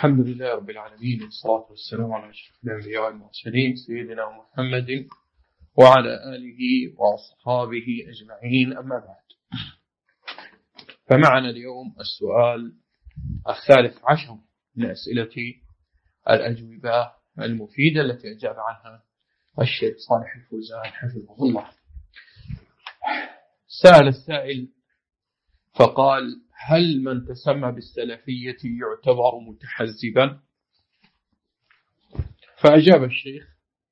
الحمد لله رب العالمين، والصلاة والسلام على أشرف الأنبياء والمرسلين سيدنا محمد وعلى آله وأصحابه أجمعين، أما بعد. فمعنا اليوم السؤال 13 من أسئلة الأجوبة المفيدة التي أجاب عنها الشيخ صالح الفوزان حفظه الله. سأل السائل فقال: هل من تسمى بالسلفية يعتبر متحزبا؟ فأجاب الشيخ: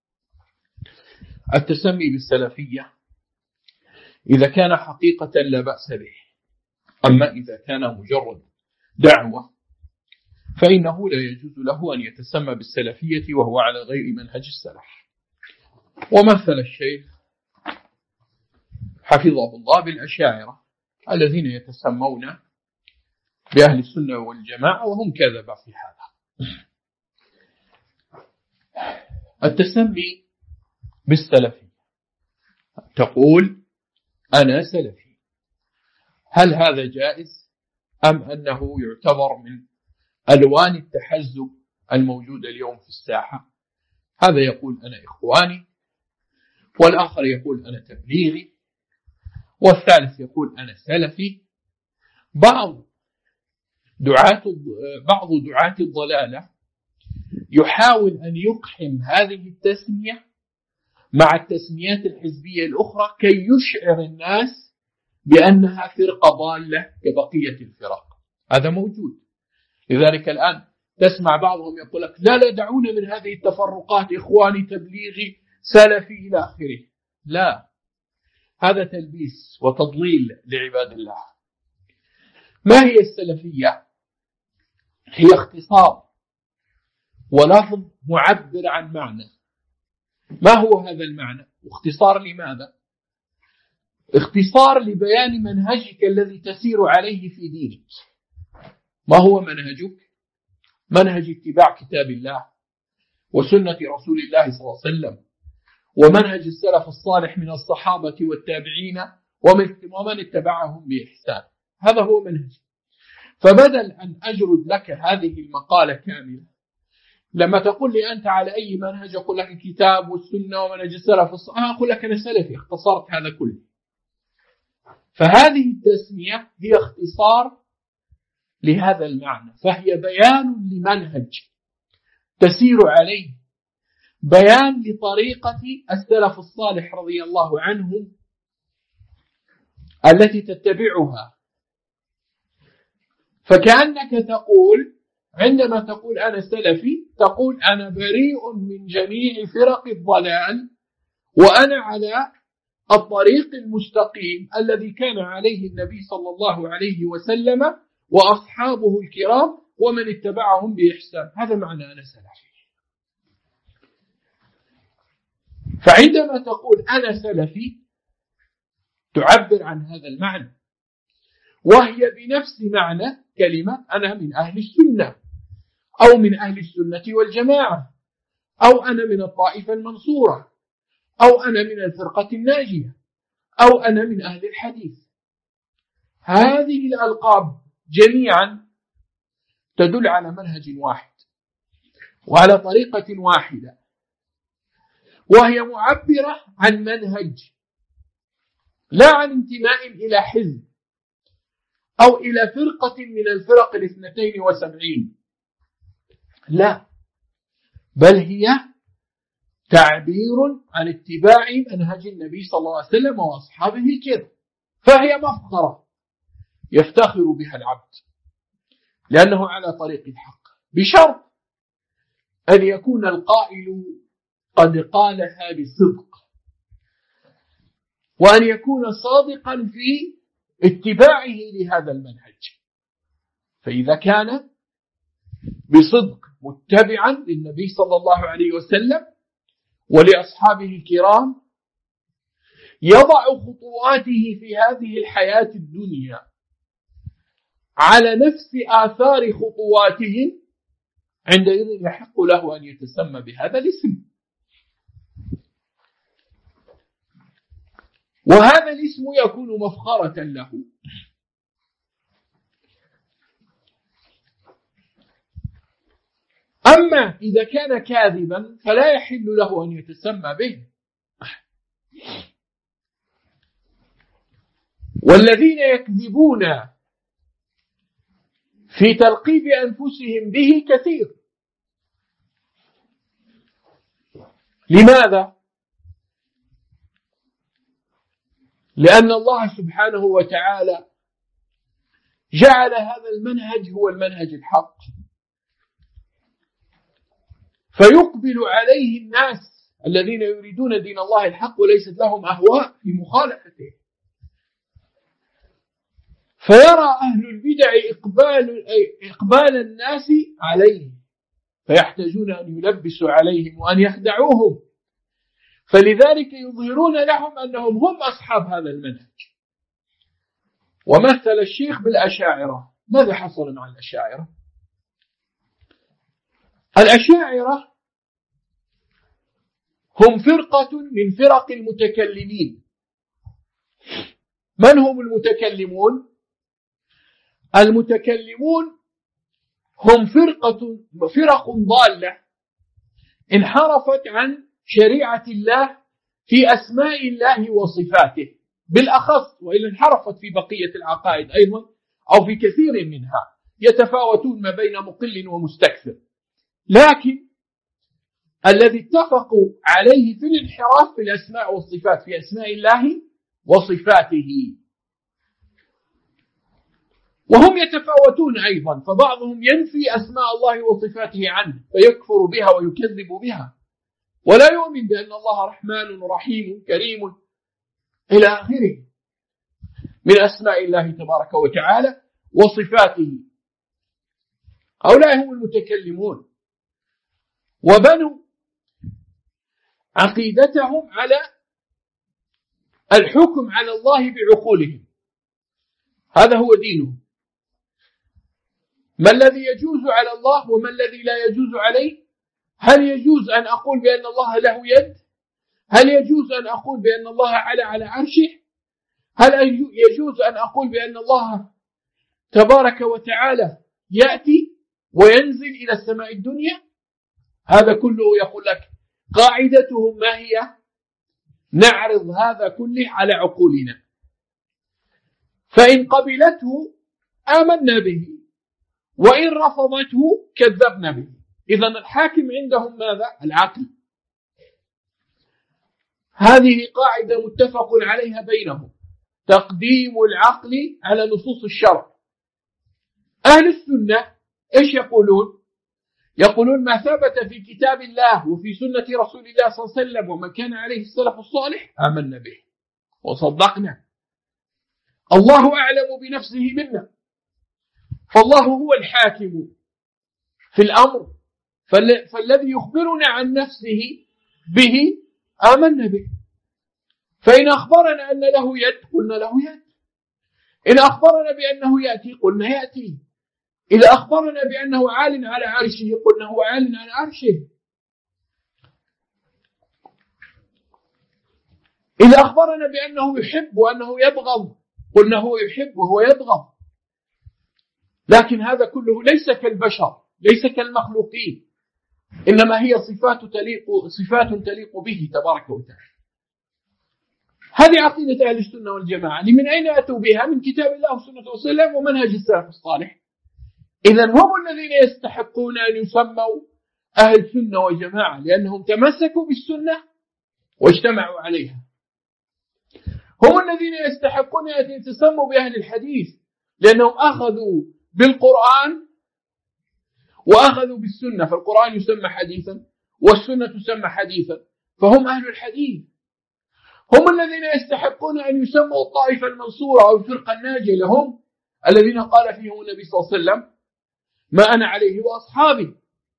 التسمي بالسلفية إذا كان حقيقة لا بأس به، أما إذا كان مجرد دعوة فإنه لا يجوز له أن يتسمى بالسلفية وهو على غير منهج السلف. ومثل الشيخ حفظه الله بالأشاعرة الذين يتسمون بأهل السنة والجماعة وهم كذب في هذا. التسمي بالسلفي، تقول أنا سلفي، هل هذا جائز أم أنه يعتبر من ألوان التحزب الموجودة اليوم في الساحة؟ هذا يقول أنا إخواني، والآخر يقول أنا تبليغي، والثالث يقول أنا سلفي. بعض دعاة الضلالة يحاول أن يقحم هذه التسمية مع التسميات الحزبية الأخرى كي يشعر الناس بأنها فرقة ضالة كبقية الفرق. هذا موجود. لذلك الآن تسمع بعضهم يقول لك لا دعونا من هذه التفرقات، إخواني، تبليغي، سلفي إلى آخره. لا، هذا تلبيس وتضليل لعباد الله. ما هي السلفية؟ هي اختصار ولفظ معبر عن معنى. ما هو هذا المعنى؟ اختصار لماذا؟ اختصار لبيان منهجك الذي تسير عليه في دينك. ما هو منهجك؟ منهج اتباع كتاب الله وسنة رسول الله صلى الله عليه وسلم، ومنهج السلف الصالح من الصحابة والتابعين ومن اتبعهم بإحسان. هذا هو منهج. فبدل أن أجرد لك هذه المقالة كاملة، لما تقول لي أنت على أي منهج، أقول لك الكتاب والسنة ومنهج السلف الصالح، أقول لك أنا سلفي، اختصرت هذا كله. فهذه التسمية هي اختصار لهذا المعنى، فهي بيان لمنهج تسير عليه، بيان لطريقة السلف الصالح رضي الله عنهم التي تتبعها. فكأنك تقول، عندما تقول أنا سلفي، تقول أنا بريء من جميع فرق الضلال، وأنا على الطريق المستقيم الذي كان عليه النبي صلى الله عليه وسلم وأصحابه الكرام ومن اتبعهم بإحسان. هذا معنى أنا سلفي. فعندما تقول أنا سلفي تعبر عن هذا المعنى، وهي بنفس معنى كلمة أنا من أهل السنة، أو من أهل السنة والجماعة، أو أنا من الطائفة المنصورة، أو أنا من الفرقة الناجية، أو أنا من أهل الحديث. هذه الألقاب جميعا تدل على منهج واحد وعلى طريقة واحدة، وهي معبرة عن منهج، لا عن انتماء إلى حزب أو إلى فرقة من الفرق 72، لا، بل هي تعبير عن اتباع منهج النبي صلى الله عليه وسلم وأصحابه الكرام. فهي مفخرة يفتخر بها العبد لأنه على طريق الحق، بشرط أن يكون القائل قد قالها بصدق، وأن يكون صادقا في اتباعه لهذا المنهج. فإذا كان بصدق متبعا للنبي صلى الله عليه وسلم ولأصحابه الكرام، يضع خطواته في هذه الحياة الدنيا على نفس آثار خطواتهم، عندئذ يحق له أن يتسمى بهذا الاسم. وهذا الاسم يكون مفخرة له. أما إذا كان كاذبا فلا يحل له أن يتسمى به. والذين يكذبون في تلقيب أنفسهم به كثير. لماذا؟ لأن الله سبحانه وتعالى جعل هذا المنهج هو المنهج الحق، فيقبل عليه الناس الذين يريدون دين الله الحق وليست لهم أهواء في مخالفته، فيرى أهل البدع إقبال الناس عليه، فيحتاجون أن يلبسوا عليهم وأن يخدعوهم، فلذلك يظهرون لهم أنهم هم أصحاب هذا المنهج. ومثل الشيخ بالأشاعرة. ماذا حصل مع الأشاعرة؟ الأشاعرة هم فرقة من فرق المتكلمين. من هم المتكلمون؟ المتكلمون هم فرق ضالة انحرفت عن شريعة الله في أسماء الله وصفاته بالأخص، وإلا انحرفت في بقية العقائد أيضا أو في كثير منها، يتفاوتون ما بين مقل ومستكثر. لكن الذي اتفقوا عليه في الانحراف في الأسماء والصفات، في أسماء الله وصفاته، وهم يتفاوتون أيضا، فبعضهم ينفي أسماء الله وصفاته عنه فيكفر بها ويكذب بها، ولا يؤمن بأن الله رحمن رحيم كريم إلى آخره من أسماء الله تبارك وتعالى وصفاته. هؤلاء هم المتكلمون، وبنوا عقيدتهم على الحكم على الله بعقولهم، هذا هو دينهم. ما الذي يجوز على الله وما الذي لا يجوز عليه؟ هل يجوز أن أقول بأن الله له يد؟ هل يجوز أن أقول بأن الله على عرشه؟ هل يجوز أن أقول بأن الله تبارك وتعالى يأتي وينزل إلى السماء الدنيا؟ هذا كله يقول لك قاعدتهم ما هي؟ نعرض هذا كله على عقولنا، فإن قبلته آمنا به، وإن رفضته كذبنا به. إذن الحاكم عندهم ماذا؟ العقل. هذه قاعدة متفق عليها بينهم، تقديم العقل على نصوص الشرع. أهل السنة إيش يقولون؟ يقولون ما ثبت في كتاب الله وفي سنة رسول الله صلى الله عليه وسلم وما كان عليه السلف الصالح آمنا به وصدقنا. الله أعلم بنفسه منا، فالله هو الحاكم في الأمر، فالذي يخبرنا عن نفسه به آمنا به. فإن أخبرنا أن له يد قلنا له يد، إن أخبرنا بأنه يأتي قلنا يأتي، إذا أخبرنا بأنه عال على عرشه قلنا هو عال على عرشه، إذا أخبرنا بأنه يحب وأنه يبغض قلنا هو يحب وهو يبغض. لكن هذا كله ليس كالبشر، ليس كالمخلوقين، إنما هي صفات تليق به تبارك وتعالى. هذه عقيدة أهل السنة والجماعة. من أين أتوا بها؟ من كتاب الله وسنة رسول الله ومنهج السلف الصالح. إذن هم الذين يستحقون أن يسموا أهل سنة وجماعة، لأنهم تمسكوا بالسنة واجتمعوا عليها. هم الذين يستحقون أن يتسموا بأهل الحديث، لأنهم أخذوا بالقرآن وأخذوا بالسنة، فالقرآن يسمى حديثا والسنة تسمى حديثا، فهم أهل الحديث. هم الذين يستحقون أن يسموا الطائفة المنصورة أو الفرقة الناجية، لهم الذين قال فيهم النبي صلى الله عليه وسلم ما أنا عليه وأصحابي،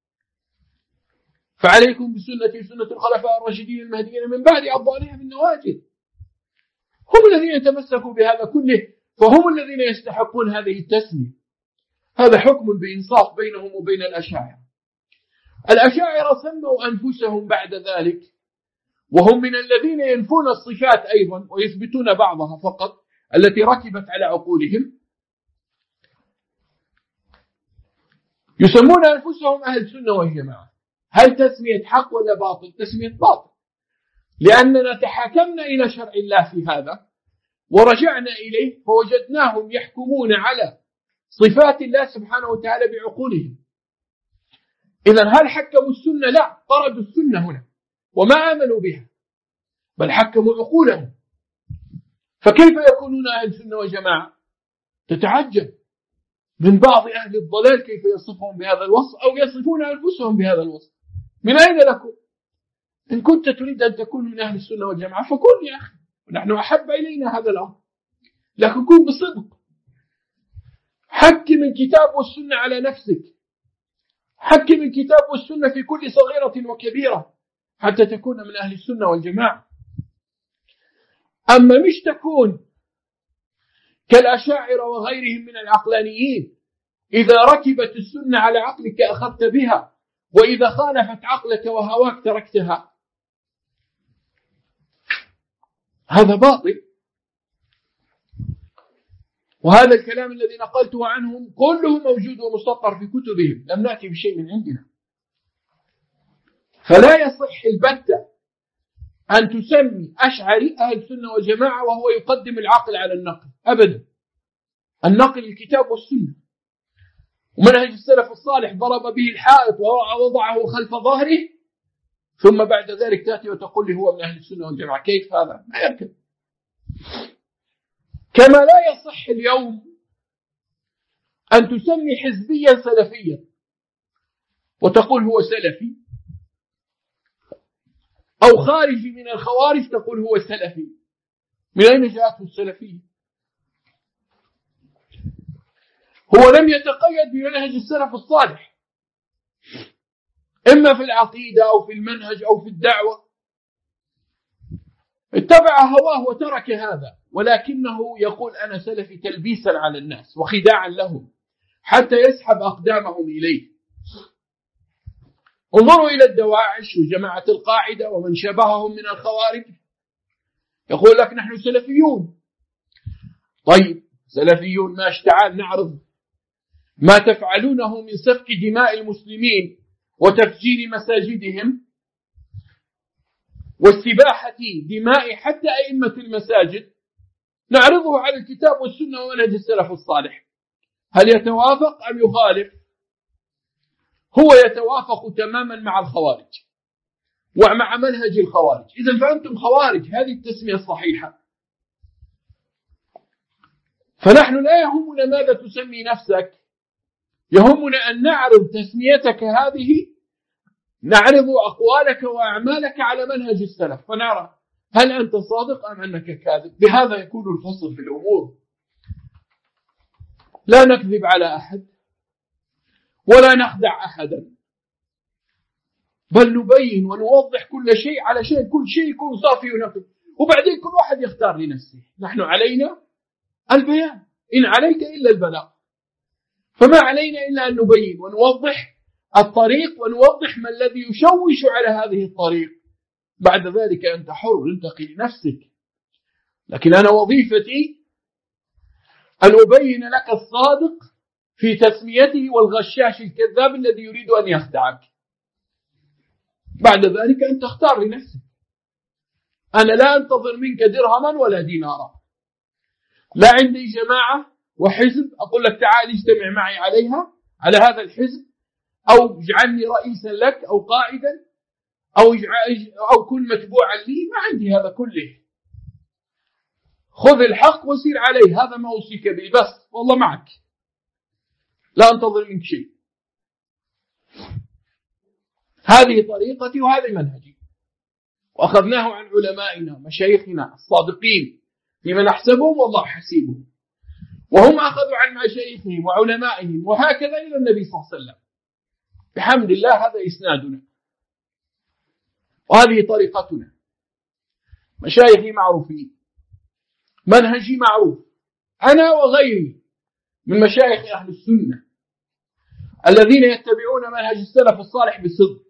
فعليكم بسنتي وسنة الخلفاء الراشدين المهديين من بعد عضوا عليها بالنواجذ. هم الذين تمسكوا بهذا كله، فهم الذين يستحقون هذه التسمية. هذا حكم بإنصاف بينهم وبين الأشاعرة. الأشاعرة سموا أنفسهم بعد ذلك، وهم من الذين ينفون الصفات أيضا ويثبتون بعضها فقط التي ركبت على عقولهم. يسمون أنفسهم أهل السنة والجماعة. هل تسمية حق ولا باطل؟ تسمية باطل، لأننا تحاكمنا إلى شرع الله في هذا ورجعنا إليه فوجدناهم يحكمون على صفات الله سبحانه وتعالى بعقولهم. إذن هل حكموا السنة؟ لا، طردوا السنة هنا وما آمنوا بها، بل حكموا عقولهم. فكيف يكونون أهل السنة والجماعة؟ تتعجب من بعض أهل الضلال كيف يصفهم بهذا الوصف أو يصفون أنفسهم بهذا الوصف. من أين لكم؟ إن كنت تريد أن تكون من أهل السنة والجماعة فكن يا أخي، نحن أحب إلينا هذا الأمر، لكن كن بصدق. حكم الكتاب والسنة على نفسك، حكم الكتاب والسنة في كل صغيرة وكبيرة حتى تكون من أهل السنة والجماعة. أما مش تكون كالأشاعرة وغيرهم من العقلانيين، إذا ركبت السنة على عقلك أخذت بها، وإذا خالفت عقلك وهواك تركتها. هذا باطل. وهذا الكلام الذي نقلته عنهم كله موجود ومسطر في كتبهم، لم نأتي بشيء من عندنا. فلا يصح البتة أن تسمي أشعري أهل السنة والجماعة وهو يقدم العقل على النقل أبدا. النقل الكتاب والسنة، ومنهج السلف الصالح ضرب به الحائط ووضعه خلف ظهره، ثم بعد ذلك تأتي وتقول لي هو من أهل السنة والجماعة. كيف هذا؟ ما يركب. كما لا يصح اليوم أن تسمي حزبيا سلفيا وتقول هو سلفي، أو خارجي من الخوارج تقول هو سلفي. من أين جاءته السلفية؟ هو لم يتقيد بمنهج السلف الصالح، إما في العقيدة أو في المنهج أو في الدعوة، اتبع هواه وترك هذا، ولكنه يقول أنا سلفي تلبيسا على الناس وخداعا لهم حتى يسحب أقدامهم إليه. انظروا إلى الدواعش وجماعة القاعدة ومن شبههم من الخوارج، يقول لك نحن سلفيون. طيب سلفيون ماشي، تعال نعرض ما تفعلونه من سفك دماء المسلمين وتفجير مساجدهم واستباحة دماء حتى أئمة المساجد، نعرضه على الكتاب والسنة ومنهج السلف الصالح. هل يتوافق أم يخالف؟ هو يتوافق تماما مع الخوارج ومع منهج الخوارج. إذن فأنتم خوارج، هذه التسمية الصحيحة. فنحن لا يهمنا ماذا تسمي نفسك، يهمنا أن نعرض تسميتك هذه، نعرض أقوالك وأعمالك على منهج السلف، فنرى هل أنت صادق أم أنك كاذب. بهذا يكون الفصل في الأمور. لا نكذب على أحد ولا نخدع أحدا، بل نبين ونوضح كل شيء علشان كل شيء يكون صافي ونقي، وبعدين كل واحد يختار لنفسه. نحن علينا البيان، إن عليك إلا البلاغ، فما علينا إلا أن نبين ونوضح الطريق ونوضح ما الذي يشوش على هذه الطريق. بعد ذلك أنت حر، انتقي لنفسك. لكن أنا وظيفتي أن أبين لك الصادق في تسميته والغشاش الكذاب الذي يريد أن يخدعك. بعد ذلك أنت اختار لنفسك. أنا لا أنتظر منك درهما ولا دينارا، لا عندي جماعة وحزب أقول لك تعال اجتمع معي عليها على هذا الحزب، أو اجعلني رئيسا لك أو قائدا أو كن متبوعا لي. ما عندي هذا كله. خذ الحق وسير عليه، هذا ما أوصيك به، بس والله معك، لا أنتظر منك شيء. هذه طريقتي وهذه منهجي، وأخذناه عن علمائنا مشايخنا الصادقين فيما نحسبهم والله حسيبهم، وهم أخذوا عن مشايخهم وعلمائهم، وهكذا إلى النبي صلى الله عليه وسلم. بحمد الله هذا إسنادنا وهذه طريقتنا. مشايخي معروفين، منهجي معروف، أنا وغيري من مشايخ أهل السنة الذين يتبعون منهج السلف الصالح بصدق.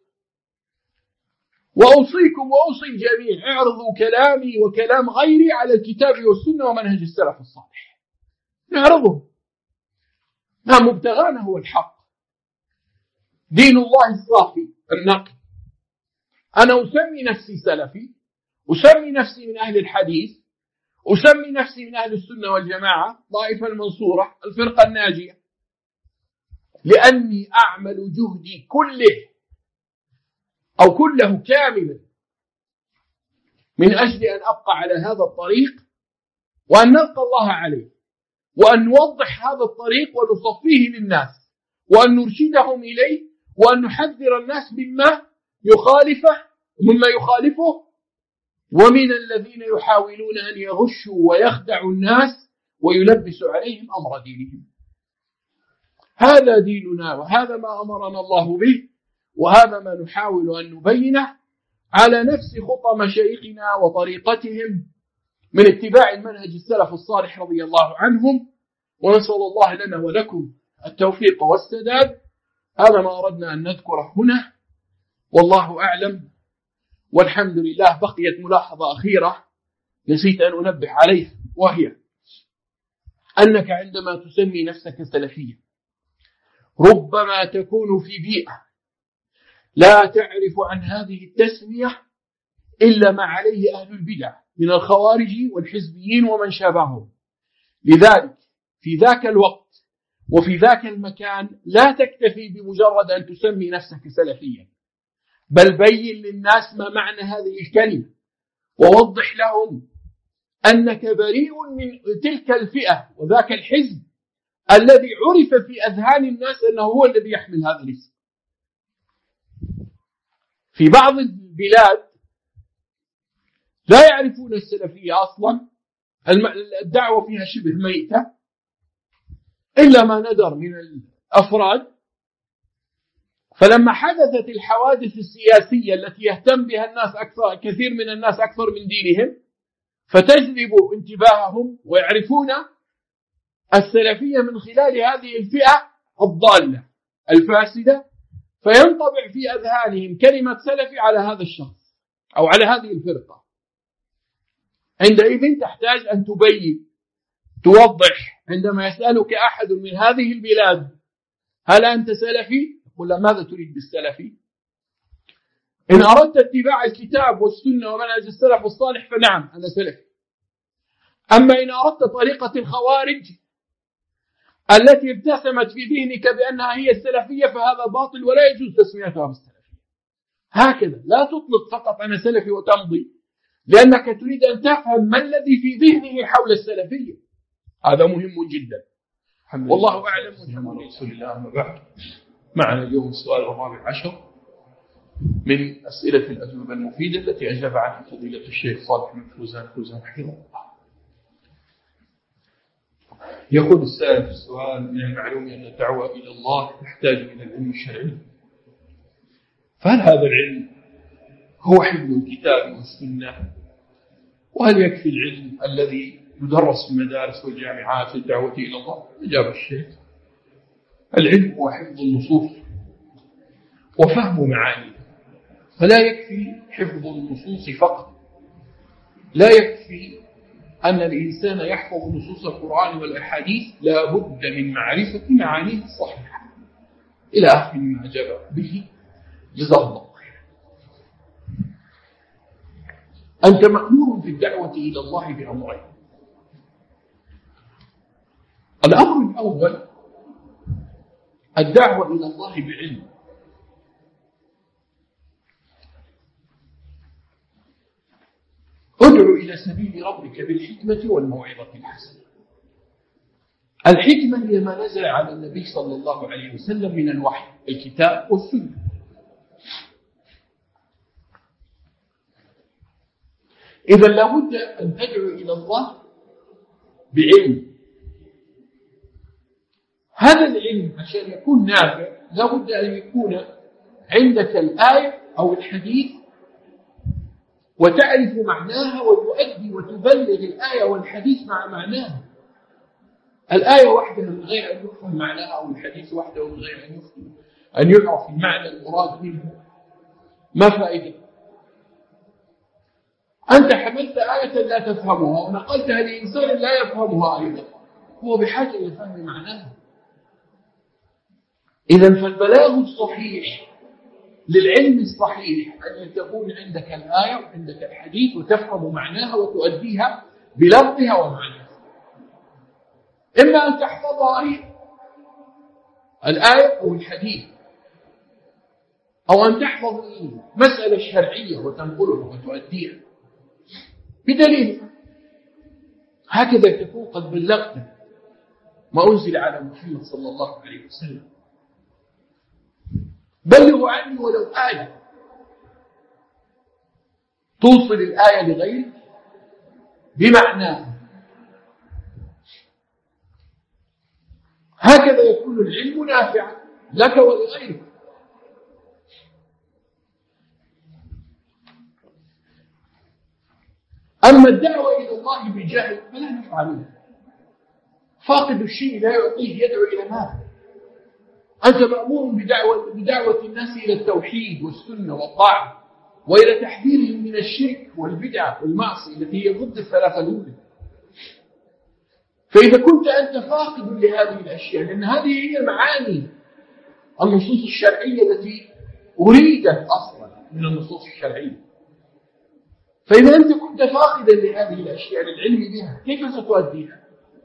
وأوصيكم وأوصي الجميع، اعرضوا كلامي وكلام غيري على الكتاب والسنة ومنهج السلف الصالح، نعرضه. ما مبتغانا هو الحق، دين الله الصافي النقي. أنا أسمي نفسي سلفي، أسمي نفسي من أهل الحديث، أسمي نفسي من أهل السنة والجماعة، طائفة المنصورة، الفرقة الناجية، لأني أعمل جهدي كله أو كله كاملا من أجل أن أبقى على هذا الطريق وأن نلقى الله عليه، وأن نوضح هذا الطريق ونصفيه للناس، وأن نرشدهم إليه، وأن نحذر الناس مما يخالفه ومن الذين يحاولون أن يغشوا ويخدعوا الناس ويلبسوا عليهم أمر دينهم. هذا ديننا، وهذا ما أمرنا الله به، وهذا ما نحاول أن نبينه على نفس خطى مشايخنا وطريقتهم من اتباع المنهج السلف الصالح رضي الله عنهم. ونسأل الله لنا ولكم التوفيق والسداد. هذا ما أردنا أن نذكره هنا، والله أعلم، والحمد لله. بقيت ملاحظة أخيرة نسيت أن أنبه عليها، وهي أنك عندما تسمي نفسك سلفيا ربما تكون في بيئة لا تعرف عن هذه التسمية إلا ما عليه أهل البدع من الخوارج والحزبيين ومن شابههم. لذلك في ذاك الوقت وفي ذاك المكان لا تكتفي بمجرد أن تسمي نفسك سلفيا، بل بين للناس ما معنى هذه الكلمة، ووضح لهم أنك بريء من تلك الفئة وذاك الحزب الذي عرف في أذهان الناس أنه هو الذي يحمل هذا الاسم. في بعض البلاد لا يعرفون السلفية أصلا، الدعوة فيها شبه ميتة إلا ما ندر من الأفراد. فلما حدثت الحوادث السياسية التي يهتم بها الناس أكثر، كثير من الناس أكثر من دينهم، فتجذب انتباههم ويعرفون السلفية من خلال هذه الفئة الضالة الفاسدة، فينطبع في أذهانهم كلمة سلفي على هذا الشخص أو على هذه الفرقة. عندئذ تحتاج أن تبين، توضح. عندما يسألك أحد من هذه البلاد هل أنت سلفي؟ يقول له ماذا تريد بالسلفي؟ إن أردت اتباع الكتاب والسنة ومنهج السلف الصالح فنعم أنا سلفي. أما إن أردت طريقة الخوارج التي ابتسمت في ذهنك بأنها هي السلفية فهذا باطل ولا يجوز تسميتها بالسلفية. هكذا لا تطلق فقط أنا سلفي وتمضي، لأنك تريد أن تفهم ما الذي في ذهنه حول السلفية. هذا مهم جدا. والله أعلم. رسول الله. أما بعد، معنا اليوم السؤال 14 من أسئلة الأجوبة المفيدة التي أجاب عنها فضيلة الشيخ صالح بن فوزان حفظه الله. يقول السائل في السؤال: من المعلوم أن الدعوة إلى الله تحتاج إلى العلم الشرعي، فهل هذا العلم هو حفظ الكتاب والسنة؟ وهل يكفي العلم الذي يدرس في المدارس والجامعات للدعوة إلى الله؟ أجاب الشيخ: العلم هو حفظ النصوص وفهم معانيها، فلا يكفي حفظ النصوص فقط. لا يكفي أن الإنسان يحفظ نصوص القرآن والأحاديث، لا بد من معرفة معانيه الصحيحة، إلى آخر ما أجاب به جزاه الله خيرا. أنت مأمور بالدعوة إلى الله بأمرين: الأمر الأول الدعوة إلى الله بعلم، ادعو إلى سبيل ربك بالحكمة والموعظة الحسنة. الحكمة هي ما نزل على النبي صلى الله عليه وسلم من الوحي، الكتاب والسنة. إذا لابد أن تدعو إلى الله بعلم. هذا العلم عشان يكون نافع لابد أن يكون عندك الآية أو الحديث وتعرف معناها وتؤدي وتبلغ الآية والحديث مع معناها. الآية وحدها من غير أن يفهم معناها، أو الحديث وحده من غير أن يعرف المعنى المراد منه، ما فائدة؟ أنت حملت آية لا تفهمها ونقلتها لإنسان لا يفهمها أيضا، هو بحاجة إلى فهم معناها. إذن فالبلاغ الصحيح للعلم الصحيح أن تكون عندك الآية وعندك الحديث وتفهم معناها وتؤديها بلفظها ومعناها. إما أن تحفظها الآية أو الحديث، أو أن تحفظ المسألة الشرعية وتنقلها وتؤديها بدليل. هكذا تكون قد بلغت ما أنزل على محمد صلى الله عليه وسلم. بلغوا عني ولو آية، توصل الآية لغيرك بمعناها. هكذا يكون العلم نافعا لك ولغيرك. أما الدعوة إلى الله بجهل فلا نفعله. فاقد الشيء لا يعطيه يدعو إلى ماذا؟ أنت مأمور بدعوة الناس إلى التوحيد والسنة والطاعة، وإلى تحذيرهم من الشرك والبدع والمعصية التي هي ضد الثلاثة الأولى. فإذا كنت أنت فاقد لهذه الأشياء، لأن هذه هي معاني النصوص الشرعية التي أريدت أصلا من النصوص الشرعية، فإذا أنت كنت فاقدا لهذه الأشياء للعلم بها كيف ستؤديها؟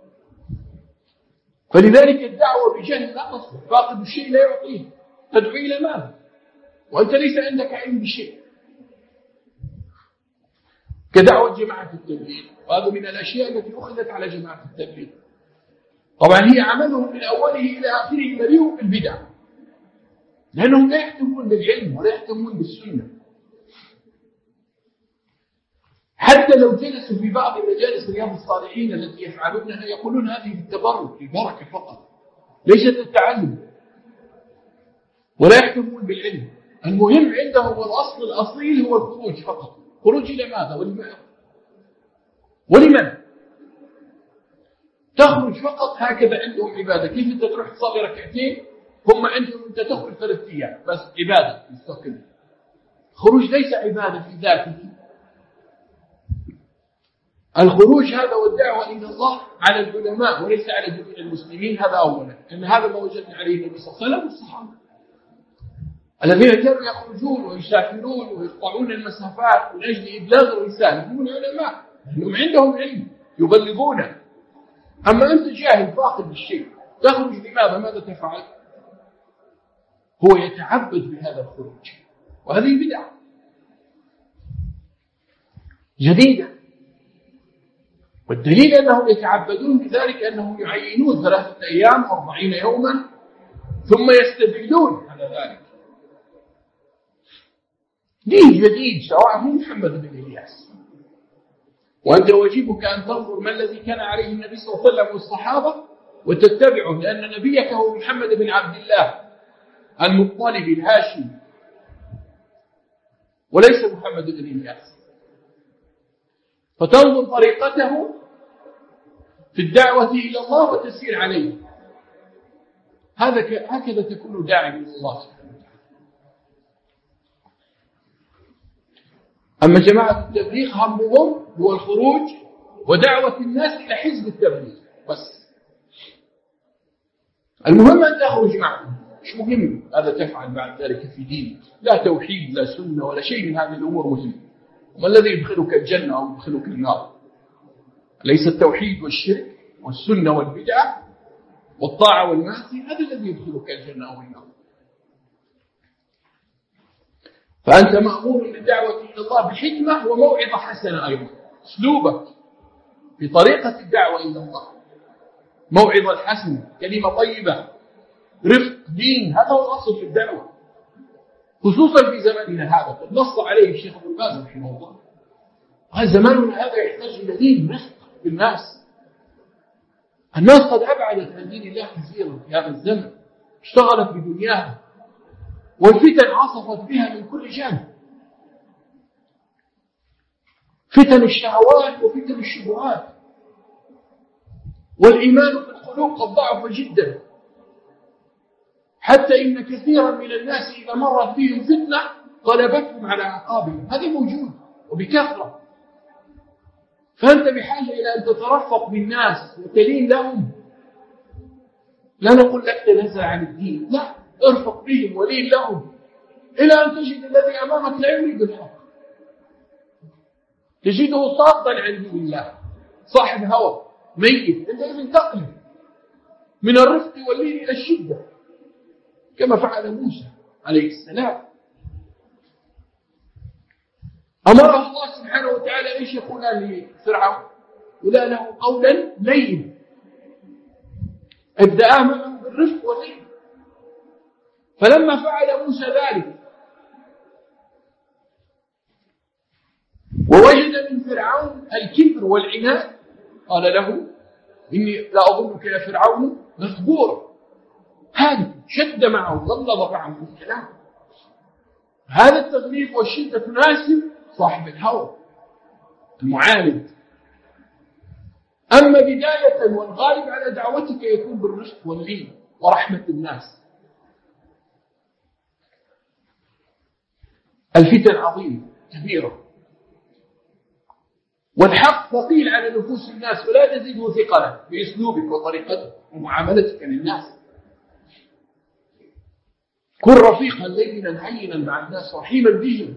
فلذلك الدعوة بجهل لا تصلح. فاقد الشيء لا يعطيه، تدعو إلى ماذا وأنت ليس عندك علم بالشيء؟ كدعوة جماعة التبليغ، وهذا من الأشياء التي أخذت على جماعة التبليغ. طبعا هي عملهم من أوله إلى آخره مليء بالبدع، لأنهم لا يهتمون بالعلم ولا يهتمون بالسنة. حتى لو جلسوا في بعض مجالس رياض الصالحين التي يفعلونها يقولون هذه للتبرك للبركة فقط، ليست للتعلم، ولا يهتمون بالعلم. المهم عندهم والأصل الأصيل هو الخروج فقط. خروج إلى ماذا ولمن؟ تخرج فقط. هكذا عندهم عبادة. كيف أنت تروح تصلي ركعتين؟ هم عندهم أنت تخرج 3 أيام بس عبادة مستقلة. خروج ليس عبادة في ذاته. الخروج هذا والدعوة إلى الله على العلماء وليس على جميع المسلمين. هذا أولا، لأن هذا ما وجدنا عليه النبي صلى الله عليه وسلم والصحابة الذين كانوا يخرجون ويسافرون ويقطعون المسافات من أجل إبلاغ الرسالة هم العلماء، لأنهم عندهم علم يبلغونه. أما أنت جاهل فاقد بالشيء تخرج لماذا؟ ماذا تفعل؟ هو يتعبد بهذا الخروج، وهذه بدعة جديدة. والدليل أنهم يتعبدون بذلك أنهم يعينون 3 أيام 40 يوما ثم يستدلون على ذلك. دين جديد شرعه محمد بن إلياس، وأنت واجبك أن تنظر ما الذي كان عليه النبي صلى الله عليه وسلم والصحابة وتتبعه، لأن نبيك هو محمد بن عبد الله المطلب الهاشمي وليس محمد بن إلياس. فتنظر طريقته في الدعوة إلى الله وتسير عليه. هكذا تكون داعي إلى الله سبحانه وتعالى. أما جماعة التبليغ همهم هو الخروج ودعوة الناس إلى حزب التبليغ بس. المهم أن تخرج معهم، مش مهم هذا تفعل بعد ذلك في دين، لا توحيد لا سنة ولا شيء من هذه الأمور مهم. وما الذي يدخلك الجنة أو يدخلك النار؟ ليس التوحيد والشرك والسنة والبدعة والطاعة والمعصية هذا الذي يدخلك الجنة أو النار. فأنت مأمور بالدعوة إلى الله بحكمة وموعظة حسنة أيضا. أسلوبك في طريقة الدعوة إلى الله موعظة الحسنة، كلمة طيبة، رفق، دين، هذا هو الأصل في الدعوة، خصوصا في زماننا هذا. قد نص عليه الشيخ ابن باز رحمه الله. زماننا هذا يحتاج إلى دين، رفق بالناس. الناس قد أبعدت عن دين الله كثيرا في هذا الزمن، اشتغلت بدنياها، والفتن عصفت بها من كل جانب. فتن الشهوات وفتن الشبهات، والإيمان في القلوب قد ضعف جدا، حتى إن كثيرا من الناس إذا مرت بهم فتنة قلبتهم على أعقابهم. هذه موجود وبكثرة. فأنت بحاجة إلى أن تترفق بالناس وتلين لهم. لا نقول لك تنزل عن الدين، لا، ارفق بهم ولين لهم، إلى أن تجد الذي أمامك لا يريد الحق، تجده صادا عن دين الله، صاحب هوى ميت. أنت إذن تقلب من الرفق واللين إلى الشدة كما فعل موسى عليه السلام. أمره الله سبحانه وتعالى إيش يقول لفرعون؟ ولا له قولا لين، ابدأ معه بالرفق واللين. فلما فعل موسى ذلك ووجد من فرعون الكبر والعناد قال له إني لا أظنك يا فرعون مثبورا. هذا شد معه غلظ معه في الكلام. هذا التغليظ والشدة تناسب صاحب الهوى المعاند. أما بداية والغالب على دعوتك يكون بالرفق واللين ورحمة الناس. الفتن عظيمة كبيرة، والحق ثقيل على نفوس الناس، ولا تزيده ثقلا بأسلوبك وطريقتك ومعاملتك للناس. كن رفيقا لينا هينا مع الناس، رحيما بهم.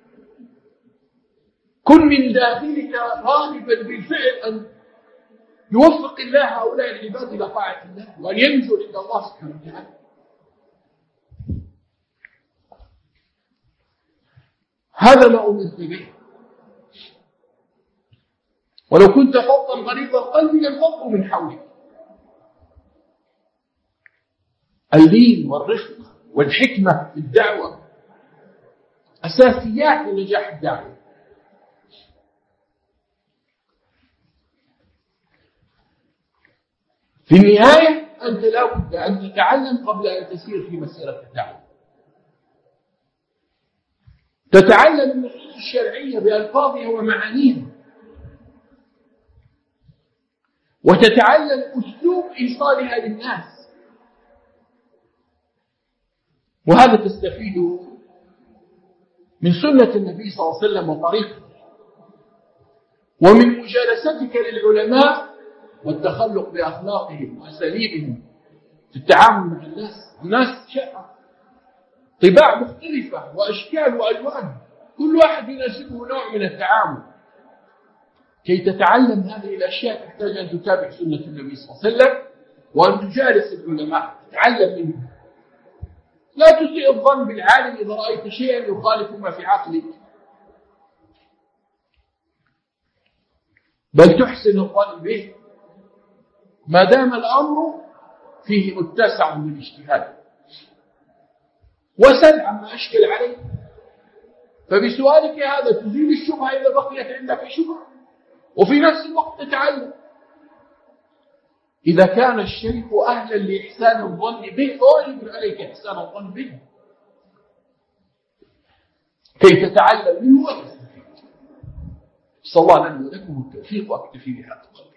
كن من داخلك راغبا بالفعل أن يوفق الله هؤلاء العباد إلى طاعة الله وأن ينجو عند الله سبحانه وتعالى. هذا ما أمرت به. ولو كنت فظا غليظ القلب لانفضوا من حولك. اللين والرفق والحكمة في الدعوة أساسيات لنجاح الدعوة. في النهاية أنت لا بد أن تتعلم قبل أن تسير في مسيرة الدعوة. تتعلم النصوص الشرعية بألفاظها ومعانيها، وتتعلم أسلوب إيصالها للناس، وهذا تستفيده من سنة النبي صلى الله عليه وسلم وطريقه، ومن مجالستك للعلماء والتخلق بأخلاقهم وأساليبهم في التعامل مع الناس. الناس طباع مختلفة وأشكال وألوان، كل واحد يناسبه نوع من التعامل. كي تتعلم هذه الأشياء تحتاج أن تتابع سنة النبي صلى الله عليه وسلم وأن تجالس العلماء تتعلم منهم. لا تسيء الظن بالعالم إذا رأيت شيئا يخالف ما في عقلك، بل تحسن الظن به ما دام الأمر فيه متسع من الاجتهاد. وسل عما أشكل عليك، فبسؤالك هذا تزيل الشبهة إذا بقيت عندك شبهة، وفي نفس الوقت تتعلم. إذا كان الشيخ أهلا لإحسان الظن به فواجب عليك إحسان الظن به كي تتعلم منه وتستفيد. صلى الله لنا ولكم التوفيق، وأكتفي بهذا القدر.